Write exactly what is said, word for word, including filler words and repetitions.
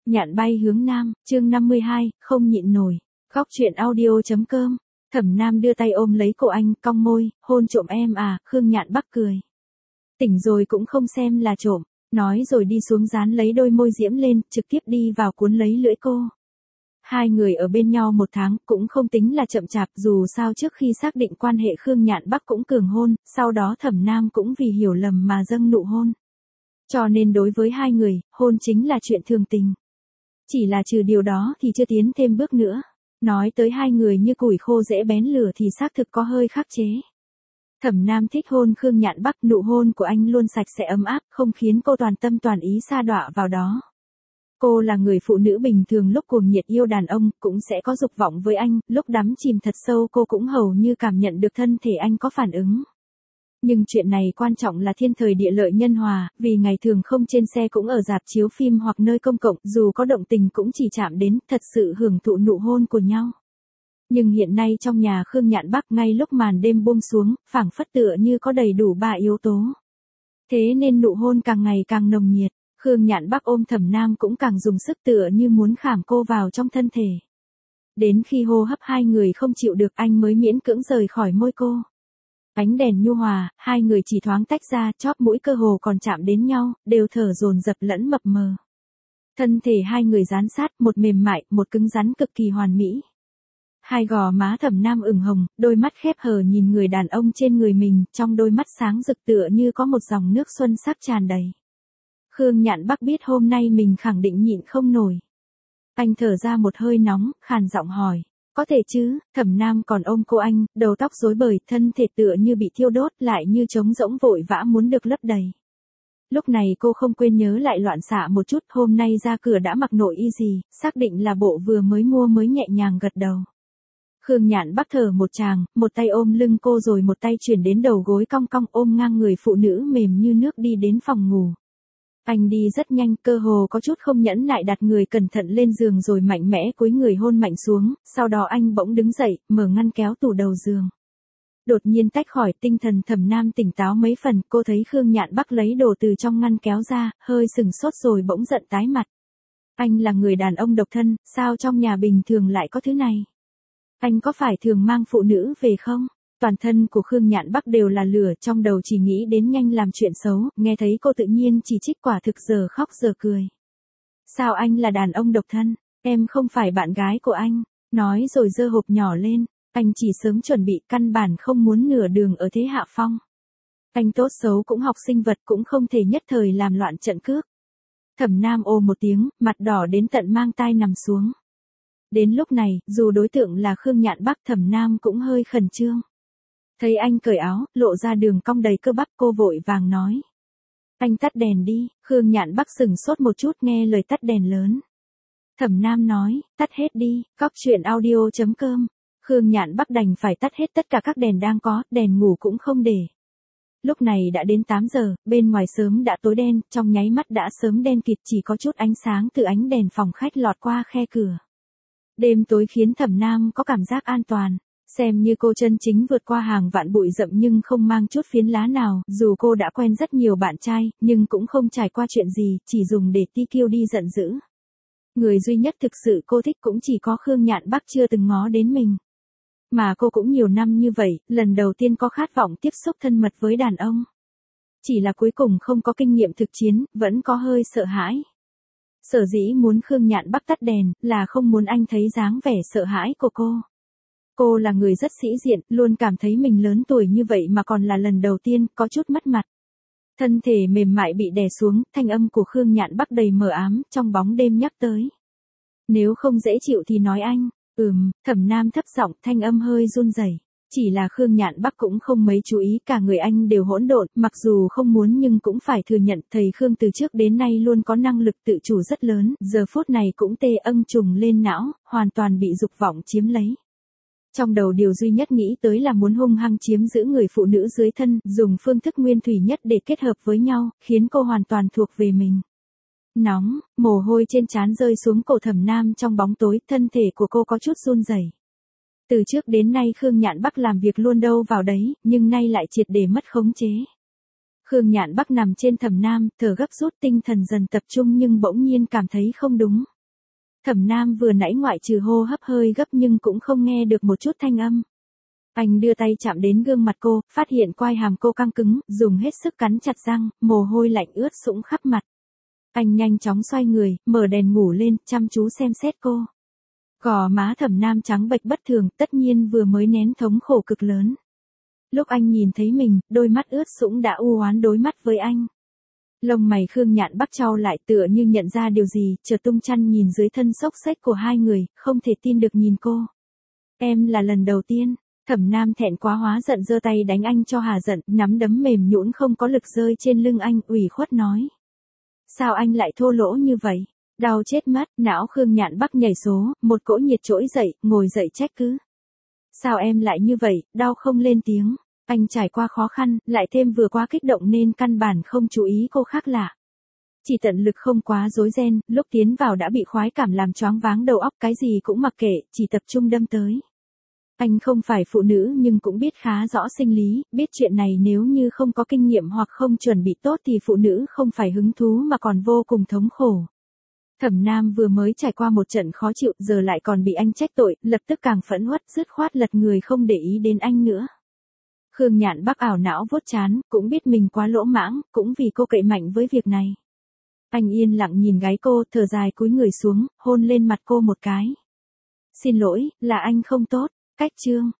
Nhạn bay hướng nam, chương năm mươi hai, không nhịn nổi. Góc truyện audio.com. Thẩm Nam đưa tay ôm lấy cổ anh, cong môi, hôn trộm em à, Khương Nhạn Bắc cười. Tỉnh rồi cũng không xem là trộm, nói rồi đi xuống dán lấy đôi môi diễm lên, trực tiếp đi vào cuốn lấy lưỡi cô. Hai người ở bên nhau một tháng cũng không tính là chậm chạp, dù sao trước khi xác định quan hệ Khương Nhạn Bắc cũng cường hôn, sau đó Thẩm Nam cũng vì hiểu lầm mà dâng nụ hôn. Cho nên đối với hai người, hôn chính là chuyện thường tình. Chỉ là trừ điều đó thì chưa tiến thêm bước nữa. Nói tới hai người như củi khô dễ bén lửa thì xác thực có hơi khắc chế. Thẩm Nam thích hôn Khương Nhạn Bắc, nụ hôn của anh luôn sạch sẽ ấm áp, không khiến cô toàn tâm toàn ý sa đọa vào đó. Cô là người phụ nữ bình thường lúc cuồng nhiệt yêu đàn ông, cũng sẽ có dục vọng với anh, lúc đắm chìm thật sâu cô cũng hầu như cảm nhận được thân thể anh có phản ứng. Nhưng chuyện này quan trọng là thiên thời địa lợi nhân hòa, vì ngày thường không trên xe cũng ở rạp chiếu phim hoặc nơi công cộng, dù có động tình cũng chỉ chạm đến, thật sự hưởng thụ nụ hôn của nhau. Nhưng hiện nay trong nhà Khương Nhạn Bắc ngay lúc màn đêm buông xuống, phảng phất tựa như có đầy đủ ba yếu tố. Thế nên nụ hôn càng ngày càng nồng nhiệt, Khương Nhạn Bắc ôm Thẩm Nam cũng càng dùng sức tựa như muốn khảm cô vào trong thân thể. Đến khi hô hấp hai người không chịu được anh mới miễn cưỡng rời khỏi môi cô. Ánh đèn nhu hòa, hai người chỉ thoáng tách ra, chóp mũi cơ hồ còn chạm đến nhau, đều thở dồn dập lẫn mập mờ. Thân thể hai người dán sát, một mềm mại, một cứng rắn cực kỳ hoàn mỹ. Hai gò má Thẩm Nam ửng hồng, đôi mắt khép hờ nhìn người đàn ông trên người mình, trong đôi mắt sáng rực tựa như có một dòng nước xuân sắc tràn đầy. Khương Nhạn Bắc biết hôm nay mình khẳng định nhịn không nổi. Anh thở ra một hơi nóng, khàn giọng hỏi. Có thể chứ, Thẩm Nam còn ôm cô anh, đầu tóc rối bời, thân thể tựa như bị thiêu đốt, lại như trống rỗng vội vã muốn được lấp đầy. Lúc này cô không quên nhớ lại loạn xạ một chút, hôm nay ra cửa đã mặc nội y gì, xác định là bộ vừa mới mua mới nhẹ nhàng gật đầu. Khương Nhạn Bắc thở một tràng, một tay ôm lưng cô rồi một tay chuyển đến đầu gối cong cong ôm ngang người phụ nữ mềm như nước đi đến phòng ngủ. Anh đi rất nhanh, cơ hồ có chút không nhẫn nại đặt người cẩn thận lên giường rồi mạnh mẽ cúi người hôn mạnh xuống, sau đó anh bỗng đứng dậy, mở ngăn kéo tủ đầu giường. Đột nhiên tách khỏi, tinh thần Thẩm Nam tỉnh táo mấy phần, cô thấy Khương Nhạn Bắc lấy đồ từ trong ngăn kéo ra, hơi sừng sốt rồi bỗng giận tái mặt. Anh là người đàn ông độc thân, sao trong nhà bình thường lại có thứ này? Anh có phải thường mang phụ nữ về không? Toàn thân của Khương Nhạn Bắc đều là lửa, trong đầu chỉ nghĩ đến nhanh làm chuyện xấu, nghe thấy cô tự nhiên chỉ trích quả thực giờ khóc giờ cười. Sao anh là đàn ông độc thân, em không phải bạn gái của anh, nói rồi giơ hộp nhỏ lên, anh chỉ sớm chuẩn bị căn bản không muốn nửa đường ở thế hạ phong. Anh tốt xấu cũng học sinh vật cũng không thể nhất thời làm loạn trận cước. Thẩm Nam ồ một tiếng, mặt đỏ đến tận mang tai nằm xuống. Đến lúc này, dù đối tượng là Khương Nhạn Bắc, Thẩm Nam cũng hơi khẩn trương. Thấy anh cởi áo, lộ ra đường cong đầy cơ bắp, cô vội vàng nói. Anh tắt đèn đi, Khương Nhạn Bắc sừng sốt một chút nghe lời tắt đèn lớn. Thẩm Nam nói, tắt hết đi, góc truyện audio.com. Khương Nhạn Bắc đành phải tắt hết tất cả các đèn đang có, đèn ngủ cũng không để. Lúc này đã đến tám giờ, bên ngoài sớm đã tối đen, trong nháy mắt đã sớm đen kịt, chỉ có chút ánh sáng từ ánh đèn phòng khách lọt qua khe cửa. Đêm tối khiến Thẩm Nam có cảm giác an toàn. Xem như cô chân chính vượt qua hàng vạn bụi rậm nhưng không mang chút phiến lá nào, dù cô đã quen rất nhiều bạn trai, nhưng cũng không trải qua chuyện gì, chỉ dùng để ti kiêu đi giận dữ. Người duy nhất thực sự cô thích cũng chỉ có Khương Nhạn Bắc chưa từng ngó đến mình. Mà cô cũng nhiều năm như vậy, lần đầu tiên có khát vọng tiếp xúc thân mật với đàn ông. Chỉ là cuối cùng không có kinh nghiệm thực chiến, vẫn có hơi sợ hãi. Sở dĩ muốn Khương Nhạn Bắc tắt đèn, là không muốn anh thấy dáng vẻ sợ hãi của cô. Cô là người rất sĩ diện, luôn cảm thấy mình lớn tuổi như vậy mà còn là lần đầu tiên, có chút mất mặt. Thân thể mềm mại bị đè xuống, thanh âm của Khương Nhạn Bắc đầy mờ ám, trong bóng đêm nhắc tới. Nếu không dễ chịu thì nói anh, ừm, Thẩm Nam thấp giọng, thanh âm hơi run rẩy. Chỉ là Khương Nhạn Bắc cũng không mấy chú ý, cả người anh đều hỗn độn, mặc dù không muốn nhưng cũng phải thừa nhận, thầy Khương từ trước đến nay luôn có năng lực tự chủ rất lớn, giờ phút này cũng tê âng trùng lên não, hoàn toàn bị dục vọng chiếm lấy. Trong đầu điều duy nhất nghĩ tới là muốn hung hăng chiếm giữ người phụ nữ dưới thân, dùng phương thức nguyên thủy nhất để kết hợp với nhau, khiến cô hoàn toàn thuộc về mình. Nóng, mồ hôi trên trán rơi xuống cổ Thẩm Nam trong bóng tối, thân thể của cô có chút run rẩy. Từ trước đến nay Khương Nhạn Bắc làm việc luôn đâu vào đấy, nhưng nay lại triệt để mất khống chế. Khương Nhạn Bắc nằm trên Thẩm Nam, thở gấp rút, tinh thần dần tập trung nhưng bỗng nhiên cảm thấy không đúng. Thẩm Nam vừa nãy ngoại trừ hô hấp hơi gấp nhưng cũng không nghe được một chút thanh âm. Anh đưa tay chạm đến gương mặt cô, phát hiện quai hàm cô căng cứng, dùng hết sức cắn chặt răng, mồ hôi lạnh ướt sũng khắp mặt. Anh nhanh chóng xoay người, mở đèn ngủ lên, chăm chú xem xét cô. Gò má Thẩm Nam trắng bệch bất thường, tất nhiên vừa mới nén thống khổ cực lớn. Lúc anh nhìn thấy mình, đôi mắt ướt sũng đã u oán đối mắt với anh. Lông mày Khương Nhạn Bắc chau lại tựa như nhận ra điều gì, chợt tung chăn nhìn dưới thân xốc xếch của hai người, không thể tin được nhìn cô. Em là lần đầu tiên. Thẩm Nam thẹn quá hóa giận giơ tay đánh anh cho hà giận, nắm đấm mềm nhũn không có lực rơi trên lưng anh, ủy khuất nói. Sao anh lại thô lỗ như vậy? Đau chết mất, não Khương Nhạn Bắc nhảy số, một cỗ nhiệt trỗi dậy, ngồi dậy trách cứ. Sao em lại như vậy, đau không lên tiếng. Anh trải qua khó khăn, lại thêm vừa quá kích động nên căn bản không chú ý cô khác lạ. Chỉ tận lực không quá rối ren, lúc tiến vào đã bị khoái cảm làm choáng váng đầu óc, cái gì cũng mặc kệ, chỉ tập trung đâm tới. Anh không phải phụ nữ nhưng cũng biết khá rõ sinh lý, biết chuyện này nếu như không có kinh nghiệm hoặc không chuẩn bị tốt thì phụ nữ không phải hứng thú mà còn vô cùng thống khổ. Thẩm Nam vừa mới trải qua một trận khó chịu, giờ lại còn bị anh trách tội, lập tức càng phẫn uất, dứt khoát lật người không để ý đến anh nữa. Khương Nhạn Bắc ảo não vuốt trán, cũng biết mình quá lỗ mãng, cũng vì cô cậy mạnh với việc này. Anh yên lặng nhìn gái cô, thở dài cúi người xuống, hôn lên mặt cô một cái. Xin lỗi, là anh không tốt. Cách chương